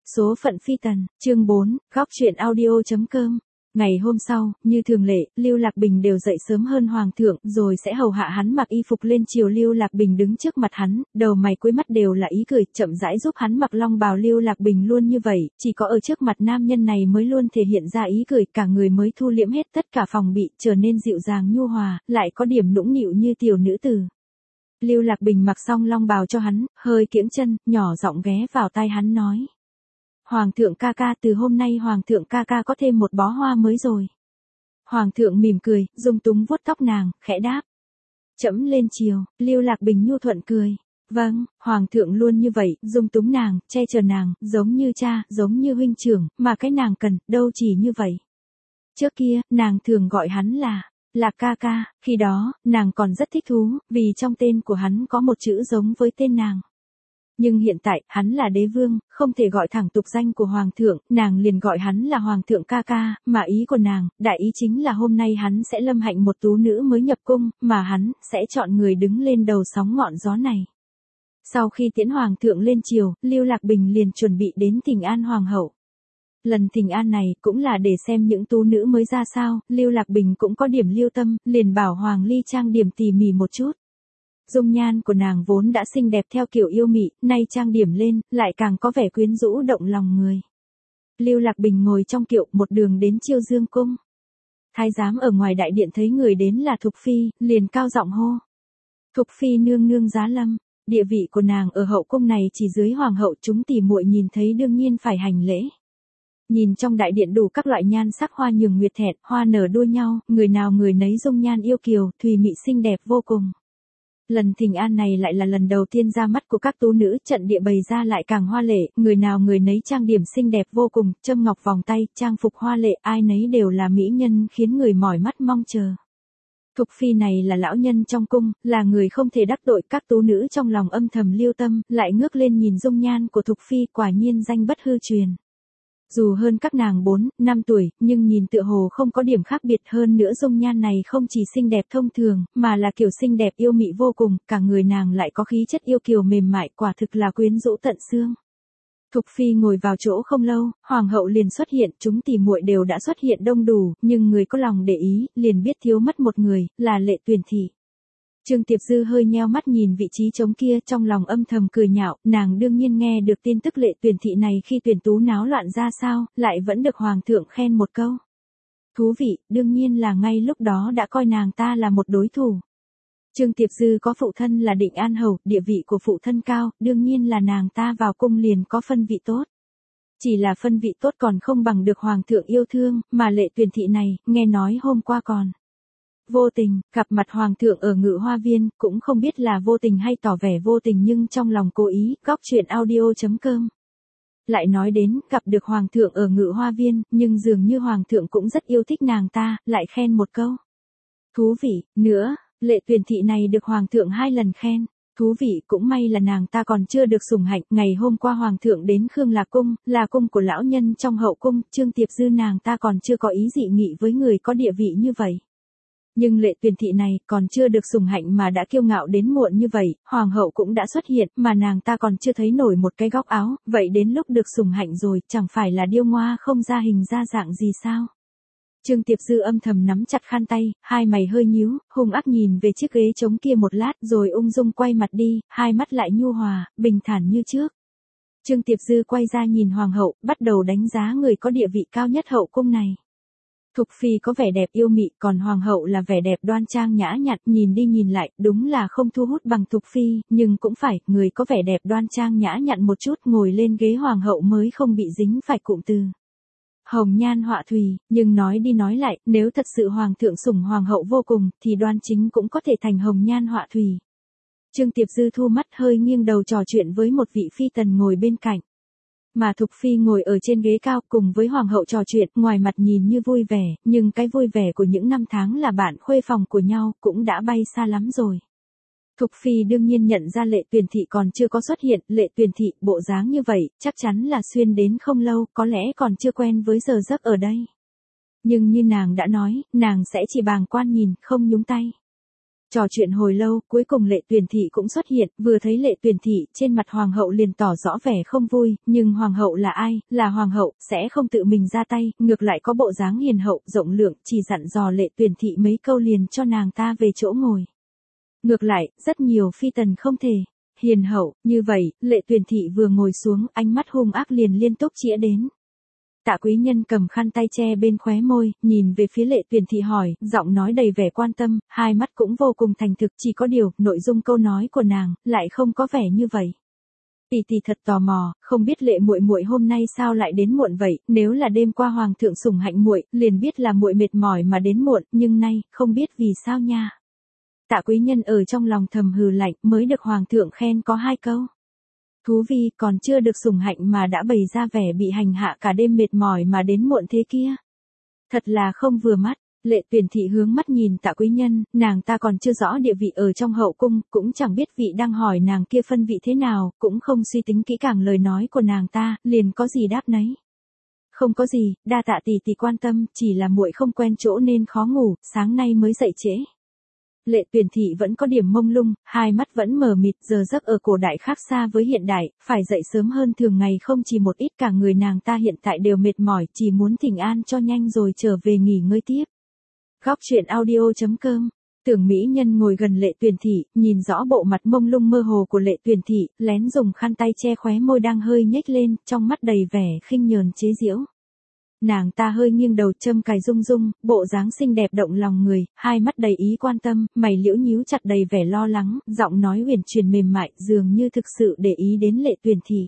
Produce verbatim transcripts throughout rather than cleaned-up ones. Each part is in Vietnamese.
Số phận phi tần, chương bốn, góc truyện audio.com. Ngày hôm sau, như thường lệ, Lưu Lạc Bình đều dậy sớm hơn Hoàng thượng, rồi sẽ hầu hạ hắn mặc y phục lên triều. Lưu Lạc Bình đứng trước mặt hắn, đầu mày cuối mắt đều là ý cười, chậm rãi giúp hắn mặc long bào. Lưu Lạc Bình luôn như vậy, chỉ có ở trước mặt nam nhân này mới luôn thể hiện ra ý cười, cả người mới thu liễm hết tất cả phòng bị, trở nên dịu dàng nhu hòa, lại có điểm nũng nịu như tiểu nữ tử. Lưu Lạc Bình mặc xong long bào cho hắn, hơi kiễng chân, nhỏ giọng ghé vào tai hắn nói. Hoàng thượng ca ca, từ hôm nay Hoàng thượng ca ca có thêm một bó hoa mới rồi. Hoàng thượng mỉm cười, dung túng vuốt tóc nàng, khẽ đáp. Trẫm lên chiều. Lưu Lạc Bình nhu thuận cười. Vâng, Hoàng thượng luôn như vậy, dung túng nàng, che chở nàng, giống như cha, giống như huynh trưởng, mà cái nàng cần, đâu chỉ như vậy. Trước kia, nàng thường gọi hắn là Lạc ca ca, khi đó, nàng còn rất thích thú, vì trong tên của hắn có một chữ giống với tên nàng. Nhưng hiện tại, hắn là đế vương, không thể gọi thẳng tục danh của Hoàng thượng, nàng liền gọi hắn là Hoàng thượng ca ca, mà ý của nàng, đại ý chính là hôm nay hắn sẽ lâm hạnh một tú nữ mới nhập cung, mà hắn, sẽ chọn người đứng lên đầu sóng ngọn gió này. Sau khi tiễn Hoàng thượng lên triều, Lưu Lạc Bình liền chuẩn bị đến thỉnh an Hoàng hậu. Lần thỉnh an này, cũng là để xem những tú nữ mới ra sao, Lưu Lạc Bình cũng có điểm lưu tâm, liền bảo Hoàng Ly trang điểm tỉ mỉ một chút. Dung nhan của nàng vốn đã xinh đẹp theo kiểu yêu mị, nay trang điểm lên, lại càng có vẻ quyến rũ động lòng người. Lưu Lạc Bình ngồi trong kiệu một đường đến Chiêu Dương cung. Thái giám ở ngoài đại điện thấy người đến là Thục Phi, liền cao giọng hô. Thục Phi nương nương giá lâm, địa vị của nàng ở hậu cung này chỉ dưới hoàng hậu, chúng tỉ muội nhìn thấy đương nhiên phải hành lễ. Nhìn trong đại điện đủ các loại nhan sắc hoa nhường nguyệt thẹn, hoa nở đua nhau, người nào người nấy dung nhan yêu kiều, thùy mị xinh đẹp vô cùng. Lần thỉnh an này lại là lần đầu tiên ra mắt của các tú nữ, trận địa bày ra lại càng hoa lệ, người nào người nấy trang điểm xinh đẹp vô cùng, châm ngọc vòng tay, trang phục hoa lệ, ai nấy đều là mỹ nhân khiến người mỏi mắt mong chờ. Thục Phi này là lão nhân trong cung, là người không thể đắc tội, các tú nữ trong lòng âm thầm lưu tâm, lại ngước lên nhìn dung nhan của Thục Phi, quả nhiên danh bất hư truyền. Dù hơn các nàng bốn, năm tuổi, nhưng nhìn tựa hồ không có điểm khác biệt, hơn nữa dung nhan này không chỉ xinh đẹp thông thường, mà là kiểu xinh đẹp yêu mị vô cùng, cả người nàng lại có khí chất yêu kiều mềm mại, quả thực là quyến rũ tận xương. Thục Phi ngồi vào chỗ không lâu, Hoàng hậu liền xuất hiện, chúng tỉ muội đều đã xuất hiện đông đủ, nhưng người có lòng để ý, liền biết thiếu mất một người, là Lệ Tuyền Thị. Trương Tiệp Dư hơi nheo mắt nhìn vị trí trống kia, trong lòng âm thầm cười nhạo, nàng đương nhiên nghe được tin tức Lệ Tuyền Thị này khi tuyển tú náo loạn ra sao, lại vẫn được Hoàng thượng khen một câu. Thú vị, đương nhiên là ngay lúc đó đã coi nàng ta là một đối thủ. Trương Tiệp Dư có phụ thân là Định An Hầu, địa vị của phụ thân cao, đương nhiên là nàng ta vào cung liền có phân vị tốt. Chỉ là phân vị tốt còn không bằng được Hoàng thượng yêu thương, mà Lệ Tuyền Thị này, nghe nói hôm qua còn vô tình, gặp mặt Hoàng thượng ở Ngự Hoa Viên, cũng không biết là vô tình hay tỏ vẻ vô tình nhưng trong lòng cố ý, góc truyện audio.com. Lại nói đến, gặp được Hoàng thượng ở Ngự Hoa Viên, nhưng dường như Hoàng thượng cũng rất yêu thích nàng ta, lại khen một câu. Thú vị, nữa, Lệ Tuyền Thị này được Hoàng thượng hai lần khen. Thú vị, cũng may là nàng ta còn chưa được sủng hạnh, ngày hôm qua Hoàng thượng đến Khương Lạc Cung, là cung của lão nhân trong hậu cung, Trương Tiệp Dư nàng ta còn chưa có ý dị nghị với người có địa vị như vậy. Nhưng Lệ Tuyền Thị này, còn chưa được sủng hạnh mà đã kiêu ngạo đến muộn như vậy, Hoàng hậu cũng đã xuất hiện, mà nàng ta còn chưa thấy nổi một cái góc áo, vậy đến lúc được sủng hạnh rồi, chẳng phải là điêu ngoa không ra hình ra dạng gì sao? Trương Tiệp Dư âm thầm nắm chặt khăn tay, hai mày hơi nhíu, hung ác nhìn về chiếc ghế trống kia một lát, rồi ung dung quay mặt đi, hai mắt lại nhu hòa, bình thản như trước. Trương Tiệp Dư quay ra nhìn Hoàng hậu, bắt đầu đánh giá người có địa vị cao nhất hậu cung này. Thục Phi có vẻ đẹp yêu mị, còn Hoàng hậu là vẻ đẹp đoan trang nhã nhặn, nhìn đi nhìn lại, đúng là không thu hút bằng Thục Phi, nhưng cũng phải, người có vẻ đẹp đoan trang nhã nhặn một chút, ngồi lên ghế Hoàng hậu mới không bị dính phải cụm từ hồng nhan họa thủy, nhưng nói đi nói lại, nếu thật sự Hoàng thượng sủng Hoàng hậu vô cùng, thì Đoan Chính cũng có thể thành hồng nhan họa thủy. Trương Tiệp Dư thu mắt hơi nghiêng đầu trò chuyện với một vị phi tần ngồi bên cạnh. Mà Thục Phi ngồi ở trên ghế cao cùng với Hoàng hậu trò chuyện, ngoài mặt nhìn như vui vẻ, nhưng cái vui vẻ của những năm tháng là bạn khuê phòng của nhau, cũng đã bay xa lắm rồi. Thục Phi đương nhiên nhận ra Lệ Tuyền Thị còn chưa có xuất hiện, Lệ Tuyền Thị, bộ dáng như vậy, chắc chắn là xuyên đến không lâu, có lẽ còn chưa quen với giờ giấc ở đây. Nhưng như nàng đã nói, nàng sẽ chỉ bàng quan nhìn, không nhúng tay. Trò chuyện hồi lâu, cuối cùng Lệ Tuyền Thị cũng xuất hiện, vừa thấy Lệ Tuyền Thị, trên mặt hoàng hậu liền tỏ rõ vẻ không vui, nhưng hoàng hậu là ai, là hoàng hậu, sẽ không tự mình ra tay, ngược lại có bộ dáng hiền hậu, rộng lượng, chỉ dặn dò Lệ Tuyền Thị mấy câu liền cho nàng ta về chỗ ngồi. Ngược lại, rất nhiều phi tần không thể hiền hậu, như vậy, Lệ Tuyền Thị vừa ngồi xuống, ánh mắt hung ác liền liên tục chĩa đến. Tạ Quý Nhân cầm khăn tay che bên khóe môi, nhìn về phía Lệ Tuyền Thị hỏi, giọng nói đầy vẻ quan tâm, hai mắt cũng vô cùng thành thực, chỉ có điều, nội dung câu nói của nàng lại không có vẻ như vậy. Tỷ tỷ thật tò mò, không biết Lệ muội muội hôm nay sao lại đến muộn vậy, nếu là đêm qua hoàng thượng sủng hạnh muội, liền biết là muội mệt mỏi mà đến muộn, nhưng nay, không biết vì sao nha. Tạ Quý Nhân ở trong lòng thầm hừ lạnh, mới được hoàng thượng khen có hai câu. Thú vi, còn chưa được sủng hạnh mà đã bày ra vẻ bị hành hạ cả đêm mệt mỏi mà đến muộn thế kia. Thật là không vừa mắt. Lệ Tuyền Thị hướng mắt nhìn Tạ Quý Nhân, nàng ta còn chưa rõ địa vị ở trong hậu cung, cũng chẳng biết vị đang hỏi nàng kia phân vị thế nào, cũng không suy tính kỹ càng lời nói của nàng ta, liền có gì đáp nấy. Không có gì, đa tạ tỷ tỷ quan tâm, chỉ là muội không quen chỗ nên khó ngủ, sáng nay mới dậy trễ. Lệ Tuyền Thị vẫn có điểm mông lung, hai mắt vẫn mờ mịt, giờ giấc ở cổ đại khác xa với hiện đại, phải dậy sớm hơn thường ngày không chỉ một ít, cả người nàng ta hiện tại đều mệt mỏi, chỉ muốn thỉnh an cho nhanh rồi trở về nghỉ ngơi tiếp. Góc truyện audio chấm com. Tưởng mỹ nhân ngồi gần Lệ Tuyền Thị, nhìn rõ bộ mặt mông lung mơ hồ của Lệ Tuyền Thị, lén dùng khăn tay che khóe môi đang hơi nhếch lên, trong mắt đầy vẻ khinh nhờn chế giễu. Nàng ta hơi nghiêng đầu châm cài rung rung, bộ dáng xinh đẹp động lòng người, hai mắt đầy ý quan tâm, mày liễu nhíu chặt đầy vẻ lo lắng, giọng nói huyền truyền mềm mại, dường như thực sự để ý đến Lệ Tuyền Thị.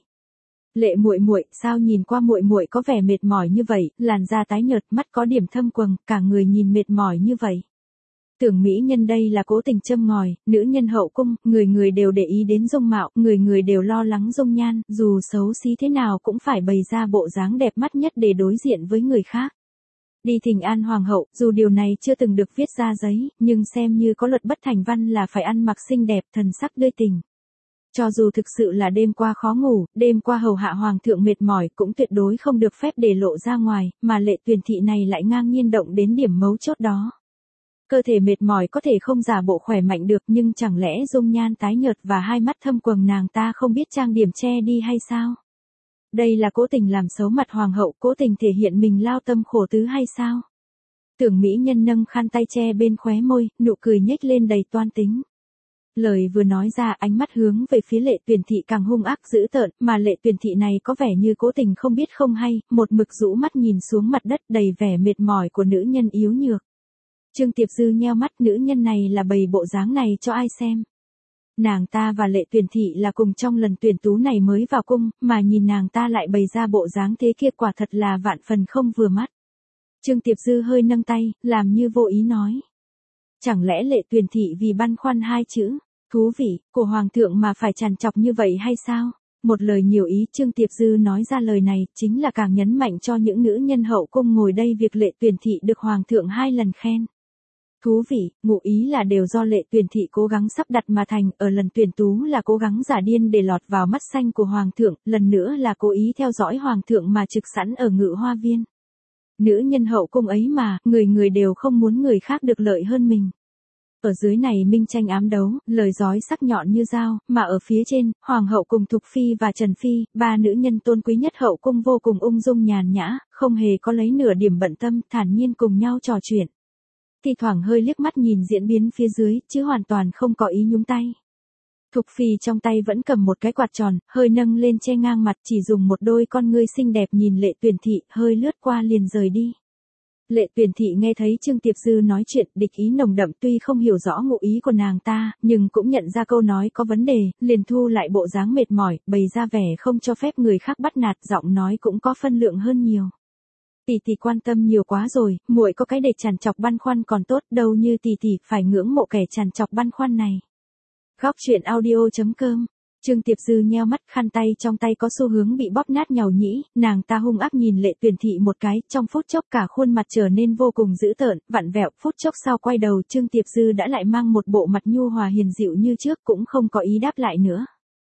Lệ muội muội, sao nhìn qua muội muội có vẻ mệt mỏi như vậy, làn da tái nhợt, mắt có điểm thâm quầng, cả người nhìn mệt mỏi như vậy. Tưởng mỹ nhân đây là cố tình châm ngòi, nữ nhân hậu cung, người người đều để ý đến dung mạo, người người đều lo lắng dung nhan, dù xấu xí thế nào cũng phải bày ra bộ dáng đẹp mắt nhất để đối diện với người khác. Đi thỉnh an hoàng hậu, dù điều này chưa từng được viết ra giấy, nhưng xem như có luật bất thành văn là phải ăn mặc xinh đẹp, thần sắc tươi tình. Cho dù thực sự là đêm qua khó ngủ, đêm qua hầu hạ hoàng thượng mệt mỏi cũng tuyệt đối không được phép để lộ ra ngoài, mà Lệ Tuyền Thị này lại ngang nhiên động đến điểm mấu chốt đó. Cơ thể mệt mỏi có thể không giả bộ khỏe mạnh được, nhưng chẳng lẽ dung nhan tái nhợt và hai mắt thâm quầng nàng ta không biết trang điểm che đi hay sao? Đây là cố tình làm xấu mặt hoàng hậu, cố tình thể hiện mình lao tâm khổ tứ hay sao? Tưởng mỹ nhân nâng khăn tay che bên khóe môi, nụ cười nhếch lên đầy toan tính. Lời vừa nói ra, ánh mắt hướng về phía Lệ Tuyền Thị càng hung ác dữ tợn, mà Lệ Tuyền Thị này có vẻ như cố tình không biết không hay, một mực rũ mắt nhìn xuống mặt đất đầy vẻ mệt mỏi của nữ nhân yếu nhược. Trương Tiệp Dư nheo mắt, nữ nhân này là bày bộ dáng này cho ai xem. Nàng ta và Lệ Tuyền Thị là cùng trong lần tuyển tú này mới vào cung, mà nhìn nàng ta lại bày ra bộ dáng thế kia quả thật là vạn phần không vừa mắt. Trương Tiệp Dư hơi nâng tay, làm như vô ý nói. Chẳng lẽ Lệ Tuyền Thị vì băn khoăn hai chữ, thú vị, của hoàng thượng mà phải trằn trọc như vậy hay sao? Một lời nhiều ý, Trương Tiệp Dư nói ra lời này, chính là càng nhấn mạnh cho những nữ nhân hậu cung ngồi đây việc Lệ Tuyền Thị được hoàng thượng hai lần khen. Thú vị, ngụ ý là đều do Lệ Tuyền Thị cố gắng sắp đặt mà thành, ở lần tuyển tú là cố gắng giả điên để lọt vào mắt xanh của hoàng thượng, lần nữa là cố ý theo dõi hoàng thượng mà trực sẵn ở Ngự Hoa Viên. Nữ nhân hậu cung ấy mà, người người đều không muốn người khác được lợi hơn mình. Ở dưới này minh tranh ám đấu, lời giói sắc nhọn như dao, mà ở phía trên, hoàng hậu cùng Thục Phi và Trần Phi, ba nữ nhân tôn quý nhất hậu cung vô cùng ung dung nhàn nhã, không hề có lấy nửa điểm bận tâm, thản nhiên cùng nhau trò chuyện. Thì thoảng hơi liếc mắt nhìn diễn biến phía dưới, chứ hoàn toàn không có ý nhúng tay. Thục Phi trong tay vẫn cầm một cái quạt tròn, hơi nâng lên che ngang mặt, chỉ dùng một đôi con ngươi xinh đẹp nhìn Lệ Tuyền Thị, hơi lướt qua liền rời đi. Lệ Tuyền Thị nghe thấy Trương Tiệp Dư nói chuyện, địch ý nồng đậm, tuy không hiểu rõ ngụ ý của nàng ta, nhưng cũng nhận ra câu nói có vấn đề, liền thu lại bộ dáng mệt mỏi, bày ra vẻ không cho phép người khác bắt nạt, giọng nói cũng có phân lượng hơn nhiều. Tỷ tỷ quan tâm nhiều quá rồi, muội có cái để trằn trọc băn khoăn còn tốt, đâu như tỷ tỷ phải ngưỡng mộ kẻ trằn trọc băn khoăn này. Góc truyện audio chấm com. Trương Tiệp Dư nheo mắt, khăn tay trong tay có xu hướng bị bóp nát nhàu nhĩ, nàng ta hung ác nhìn Lệ Tuyền Thị một cái, trong phút chốc cả khuôn mặt trở nên vô cùng dữ tợn, vặn vẹo, phút chốc sau quay đầu Trương Tiệp Dư đã lại mang một bộ mặt nhu hòa hiền dịu như trước, cũng không có ý đáp lại nữa.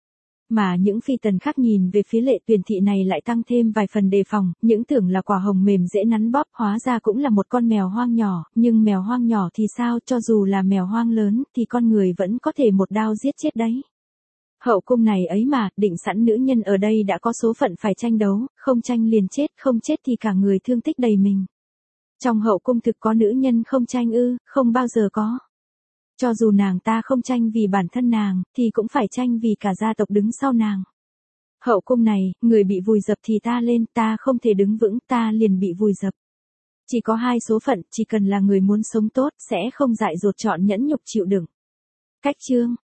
Mà những phi tần khác nhìn về phía Lệ Tuyền thị này lại tăng thêm vài phần đề phòng, những tưởng là quả hồng mềm dễ nắn bóp, hóa ra cũng là một con mèo hoang nhỏ, nhưng mèo hoang nhỏ thì sao, cho dù là mèo hoang lớn, thì con người vẫn có thể một đao giết chết đấy. Hậu cung này ấy mà, định sẵn nữ nhân ở đây đã có số phận phải tranh đấu, không tranh liền chết, không chết thì cả người thương tích đầy mình. Trong hậu cung thực có nữ nhân không tranh ư, không bao giờ có. Cho dù nàng ta không tranh vì bản thân nàng, thì cũng phải tranh vì cả gia tộc đứng sau nàng. Hậu cung này, người bị vùi dập thì ta lên, ta không thể đứng vững, ta liền bị vùi dập. Chỉ có hai số phận, chỉ cần là người muốn sống tốt, sẽ không dại dột chọn nhẫn nhục chịu đựng. Cách chương